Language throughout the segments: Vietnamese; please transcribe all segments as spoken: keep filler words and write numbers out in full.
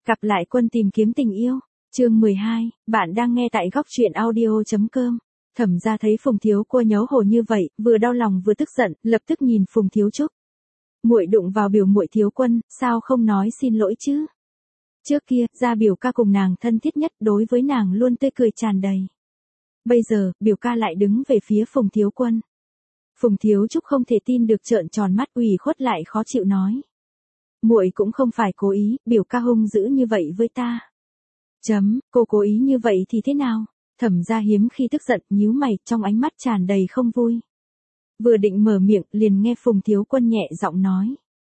Gặp lại quân tìm kiếm tình yêu. Chương mười hai, bạn đang nghe tại góc truyện audio chấm com. Thẩm gia thấy Phùng Thiếu Cua nhấu hồ như vậy, vừa đau lòng vừa tức giận, lập tức nhìn Phùng Thiếu Trúc. Muội đụng vào biểu muội Thiếu Quân, sao không nói xin lỗi chứ? Trước kia, gia biểu ca cùng nàng thân thiết nhất, đối với nàng luôn tươi cười tràn đầy. Bây giờ, biểu ca lại đứng về phía Phùng Thiếu Quân. Phùng Thiếu Trúc không thể tin được, trợn tròn mắt, ủy khuất lại khó chịu nói. Muội cũng không phải cố ý, biểu ca hung dữ như vậy với ta. Chấm, cô cố ý như vậy thì thế nào? Thẩm gia hiếm khi tức giận, nhíu mày, trong ánh mắt tràn đầy không vui. Vừa định mở miệng, liền nghe Phùng Thiếu Quân nhẹ giọng nói.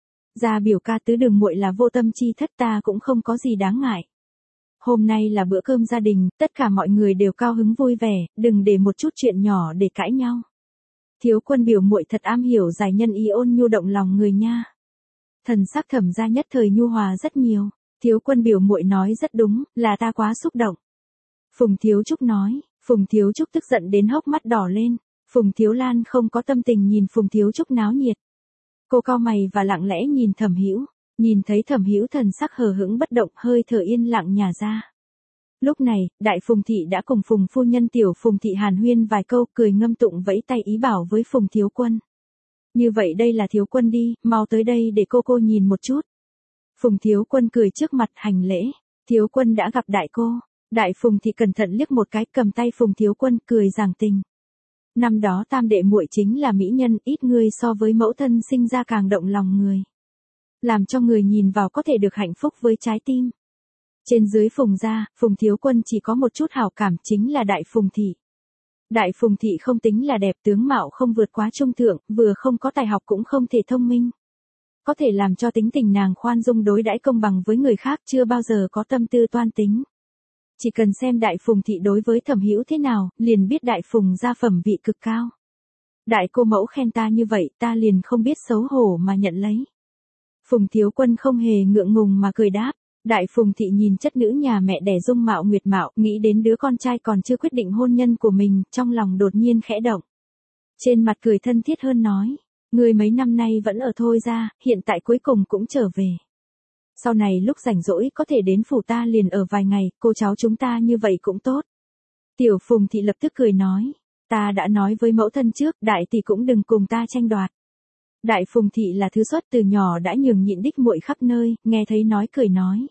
Gia biểu ca tứ đường muội là vô tâm chi thất, ta cũng không có gì đáng ngại. Hôm nay là bữa cơm gia đình, tất cả mọi người đều cao hứng vui vẻ, đừng để một chút chuyện nhỏ để cãi nhau. Thiếu Quân biểu muội thật am hiểu giải nhân ý, ôn nhu động lòng người nha. Thần sắc Thẩm gia nhất thời nhu hòa rất nhiều. Thiếu Quân biểu muội nói rất đúng, là ta quá xúc động. Phùng Thiếu Trúc nói. Phùng Thiếu Trúc tức giận đến hốc mắt đỏ lên. Phùng Thiếu Lan không có tâm tình nhìn Phùng Thiếu Trúc náo nhiệt. Cô cau mày và lặng lẽ nhìn Thẩm Hữu. Nhìn thấy Thẩm Hữu thần sắc hờ hững bất động, hơi thở yên lặng nhả ra. Lúc này, đại Phùng thị đã cùng Phùng phu nhân tiểu Phùng thị hàn huyên vài câu, cười ngâm tụng vẫy tay ý bảo với Phùng Thiếu Quân. Như vậy đây là Thiếu Quân đi, mau tới đây để cô cô nhìn một chút. Phùng Thiếu Quân cười trước mặt hành lễ. Thiếu Quân đã gặp đại cô. Đại Phùng thị cẩn thận liếc một cái, cầm tay Phùng Thiếu Quân cười giảng tình. Năm đó tam đệ muội chính là mỹ nhân, ít người so với mẫu thân sinh ra càng động lòng người. Làm cho người nhìn vào có thể được hạnh phúc với trái tim. Trên dưới Phùng gia, Phùng Thiếu Quân chỉ có một chút hảo cảm, chính là đại Phùng thị. Đại Phùng thị không tính là đẹp, tướng mạo không vượt quá trung thượng, vừa không có tài học cũng không thể thông minh. Có thể làm cho tính tình nàng khoan dung đối đãi công bằng với người khác, chưa bao giờ có tâm tư toan tính. Chỉ cần xem đại Phùng thị đối với Thẩm Hữu thế nào, liền biết đại Phùng gia phẩm vị cực cao. Đại cô mẫu khen ta như vậy, ta liền không biết xấu hổ mà nhận lấy. Phùng Thiếu Quân không hề ngượng ngùng mà cười đáp. Đại Phùng thị nhìn chất nữ nhà mẹ đẻ dung mạo nguyệt mạo, nghĩ đến đứa con trai còn chưa quyết định hôn nhân của mình, trong lòng đột nhiên khẽ động. Trên mặt cười thân thiết hơn nói. Người mấy năm nay vẫn ở Thôi ra, hiện tại cuối cùng cũng trở về. Sau này lúc rảnh rỗi có thể đến phủ ta liền ở vài ngày, cô cháu chúng ta như vậy cũng tốt. Tiểu Phùng thị lập tức cười nói. Ta đã nói với mẫu thân trước, đại tỷ cũng đừng cùng ta tranh đoạt. Đại Phùng thị là thứ xuất từ nhỏ đã nhường nhịn đích muội khắp nơi, nghe thấy nói cười nói.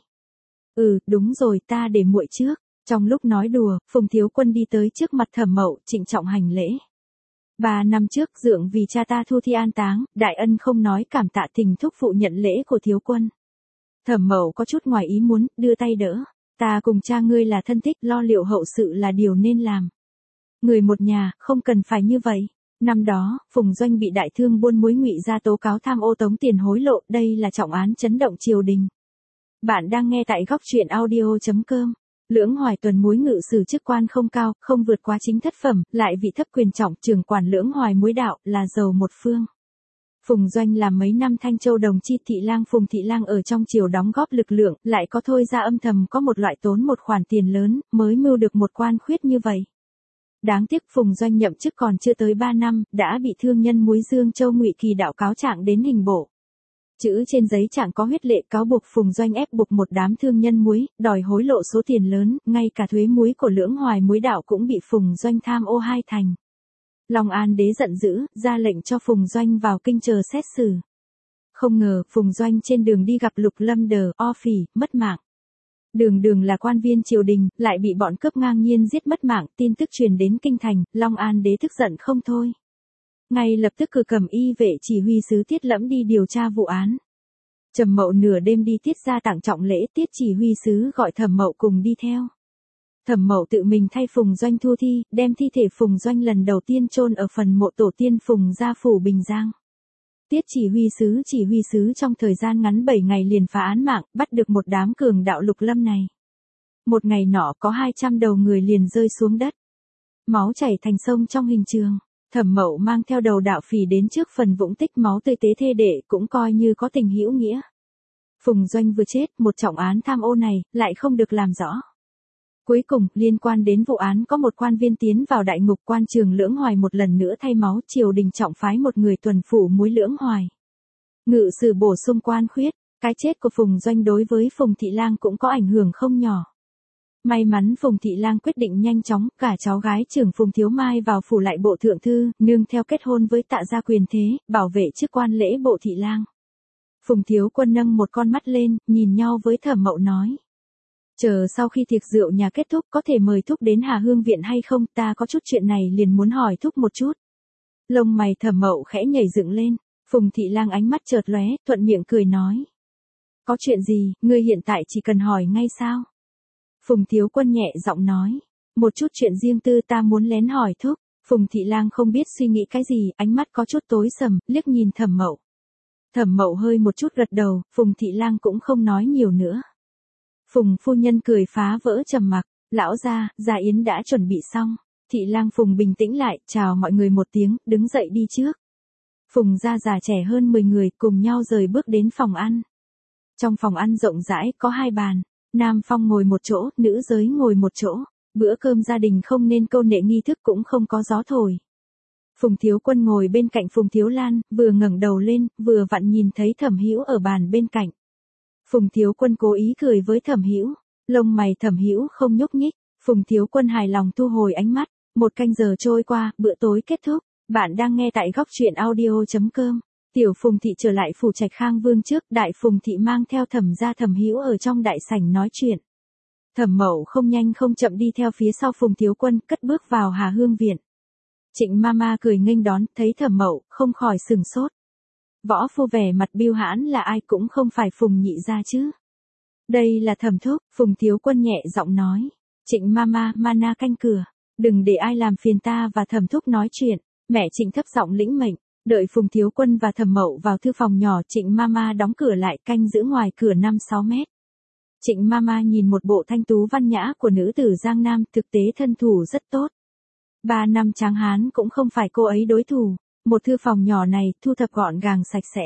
Ừ, đúng rồi, ta để muội trước. Trong lúc nói đùa, Phùng Thiếu Quân đi tới trước mặt Thẩm Mậu, trịnh trọng hành lễ. Ba năm trước dượng vì cha ta thu thi an táng, đại ân không nói cảm tạ, tình thúc phụ nhận lễ của Thiếu Quân. Thẩm Mậu có chút ngoài ý muốn, đưa tay đỡ. Ta cùng cha ngươi là thân thích, lo liệu hậu sự là điều nên làm. Người một nhà, không cần phải như vậy. Năm đó, Phùng Doanh bị đại thương buôn muối ngụy ra tố cáo tham ô tống tiền hối lộ, đây là trọng án chấn động triều đình. Bạn đang nghe tại góc truyện audio chấm com. Lưỡng Hoài Tuần muối ngự sử chức quan không cao, không vượt quá chính thất phẩm, lại vị thấp quyền trọng, trưởng quản Lưỡng Hoài muối đạo, là giàu một phương. Phùng Doanh làm mấy năm Thanh Châu đồng chi thị lang, Phùng thị lang ở trong triều đóng góp lực lượng, lại có Thôi ra âm thầm có một loại tốn một khoản tiền lớn, mới mưu được một quan khuyết như vậy. Đáng tiếc Phùng Doanh nhậm chức còn chưa tới ba năm, đã bị thương nhân muối Dương Châu Ngụy Kỳ đạo cáo trạng đến hình bộ. Chữ trên giấy trạng có huyết lệ cáo buộc Phùng Doanh ép buộc một đám thương nhân muối, đòi hối lộ số tiền lớn, ngay cả thuế muối của Lưỡng Hoài muối đạo cũng bị Phùng Doanh tham ô hai thành. Long An đế giận dữ, ra lệnh cho Phùng Doanh vào kinh chờ xét xử. Không ngờ, Phùng Doanh trên đường đi gặp Lục Lâm Đờ, o phỉ, mất mạng. Đường Đường là quan viên triều đình, lại bị bọn cướp ngang nhiên giết mất mạng, tin tức truyền đến kinh thành, Long An đế tức giận không thôi. Ngay lập tức cử cầm y vệ chỉ huy sứ Tiết Lẫm đi điều tra vụ án. Trầm Mậu nửa đêm đi Tiết ra tặng trọng lễ, Tiết chỉ huy sứ gọi Thẩm Mậu cùng đi theo. Thẩm Mậu tự mình thay Phùng Doanh thu thi, đem thi thể Phùng Doanh lần đầu tiên chôn ở phần mộ tổ tiên Phùng gia phủ Bình Giang. Tiết chỉ huy sứ chỉ huy sứ trong thời gian ngắn bảy ngày liền phá án mạng, bắt được một đám cường đạo Lục Lâm này. Một ngày nọ có hai trăm đầu người liền rơi xuống đất. Máu chảy thành sông trong hình trường. Thẩm Mậu mang theo đầu đạo phỉ đến trước phần vũng tích máu tươi tế thê đệ, cũng coi như có tình hữu nghĩa. Phùng Doanh vừa chết, một trọng án tham ô này lại không được làm rõ. Cuối cùng, liên quan đến vụ án có một quan viên tiến vào đại ngục, quan trường Lưỡng Hoài một lần nữa thay máu, triều đình trọng phái một người tuần phủ muối Lưỡng Hoài. Ngự sử bổ sung quan khuyết, Cái chết của Phùng Doanh đối với Phùng Thị Lang cũng có ảnh hưởng không nhỏ. May mắn Phùng Thị Lang quyết định nhanh chóng cả cháu gái trưởng Phùng Thiếu Mai vào phủ lại bộ thượng thư, nương theo kết hôn với Tạ gia quyền thế, bảo vệ chức quan lễ bộ Thị Lang. Phùng Thiếu Quân nâng một con mắt lên, nhìn nhau với Thẩm Mậu nói. Chờ sau khi tiệc rượu nhà kết thúc có thể mời Thúc đến Hà Hương Viện hay không, ta có chút chuyện này liền muốn hỏi Thúc một chút. Lông mày Thẩm Mậu khẽ nhảy dựng lên, Phùng Thị Lang ánh mắt chợt lóe, thuận miệng cười nói. Có chuyện gì, ngươi hiện tại chỉ cần hỏi ngay sao? Phùng Thiếu Quân nhẹ giọng nói. Một chút chuyện riêng tư ta muốn lén hỏi Thúc. Phùng Thị Lang không biết suy nghĩ cái gì, ánh mắt có chút tối sầm, liếc nhìn Thẩm Mậu. Thẩm Mậu hơi một chút gật đầu, Phùng Thị Lang cũng không nói nhiều nữa. Phùng phu nhân cười phá vỡ trầm mặc, lão gia, gia yến đã chuẩn bị xong. Thị Lang Phùng bình tĩnh lại, chào mọi người một tiếng, đứng dậy đi trước. Phùng gia già trẻ hơn mười người cùng nhau rời bước đến phòng ăn. Trong phòng ăn rộng rãi có hai bàn, nam phong ngồi một chỗ, nữ giới ngồi một chỗ. Bữa cơm gia đình không nên câu nệ nghi thức cũng không có gió thổi. Phùng Thiếu Quân ngồi bên cạnh Phùng Thiếu Lan, vừa ngẩng đầu lên, vừa vặn nhìn thấy Thẩm Hữu ở bàn bên cạnh. Phùng Thiếu Quân cố ý cười với Thẩm Hữu, lông mày Thẩm Hữu không nhúc nhích. Phùng Thiếu Quân hài lòng thu hồi ánh mắt. Một canh giờ trôi qua, bữa tối kết thúc. Bạn đang nghe tại góc truyện audio chấm com. Tiểu Phùng Thị trở lại phủ Trạch Khang Vương trước, Đại Phùng Thị mang theo Thẩm gia Thẩm Hữu ở trong đại sảnh nói chuyện. Thẩm Mậu không nhanh không chậm đi theo phía sau Phùng Thiếu Quân, cất bước vào Hà Hương Viện. Trịnh Mama cười nghênh đón, thấy Thẩm Mậu, không khỏi sừng sốt. Võ phu vẻ mặt biêu hãn là ai, cũng không phải Phùng nhị gia chứ. Đây là Thẩm thúc, Phùng Thiếu Quân nhẹ giọng nói. Trịnh Mama, Mana canh cửa. Đừng để ai làm phiền ta và Thẩm thúc nói chuyện. Mẹ Trịnh thấp giọng lĩnh mệnh. Đợi Phùng Thiếu Quân và Thẩm Mậu vào thư phòng nhỏ, Trịnh Mama đóng cửa lại, canh giữ ngoài cửa năm sáu mét. Trịnh Mama nhìn một bộ thanh tú văn nhã của nữ tử Giang Nam, thực tế thân thủ rất tốt. Ba năm Tráng Hán cũng không phải cô ấy đối thủ. Một thư phòng nhỏ này thu thập gọn gàng sạch sẽ.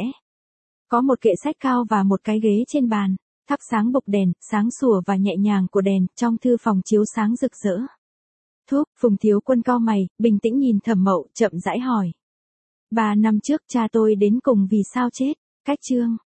Có một kệ sách cao và một cái ghế trên bàn. Thắp sáng bộc đèn, sáng sủa và nhẹ nhàng của đèn, trong thư phòng chiếu sáng rực rỡ. Thúc, Phùng Thiếu Quân cau mày, bình tĩnh nhìn Thẩm Mậu, chậm rãi hỏi. Ba năm trước cha tôi đến cùng vì sao chết? Cách chương.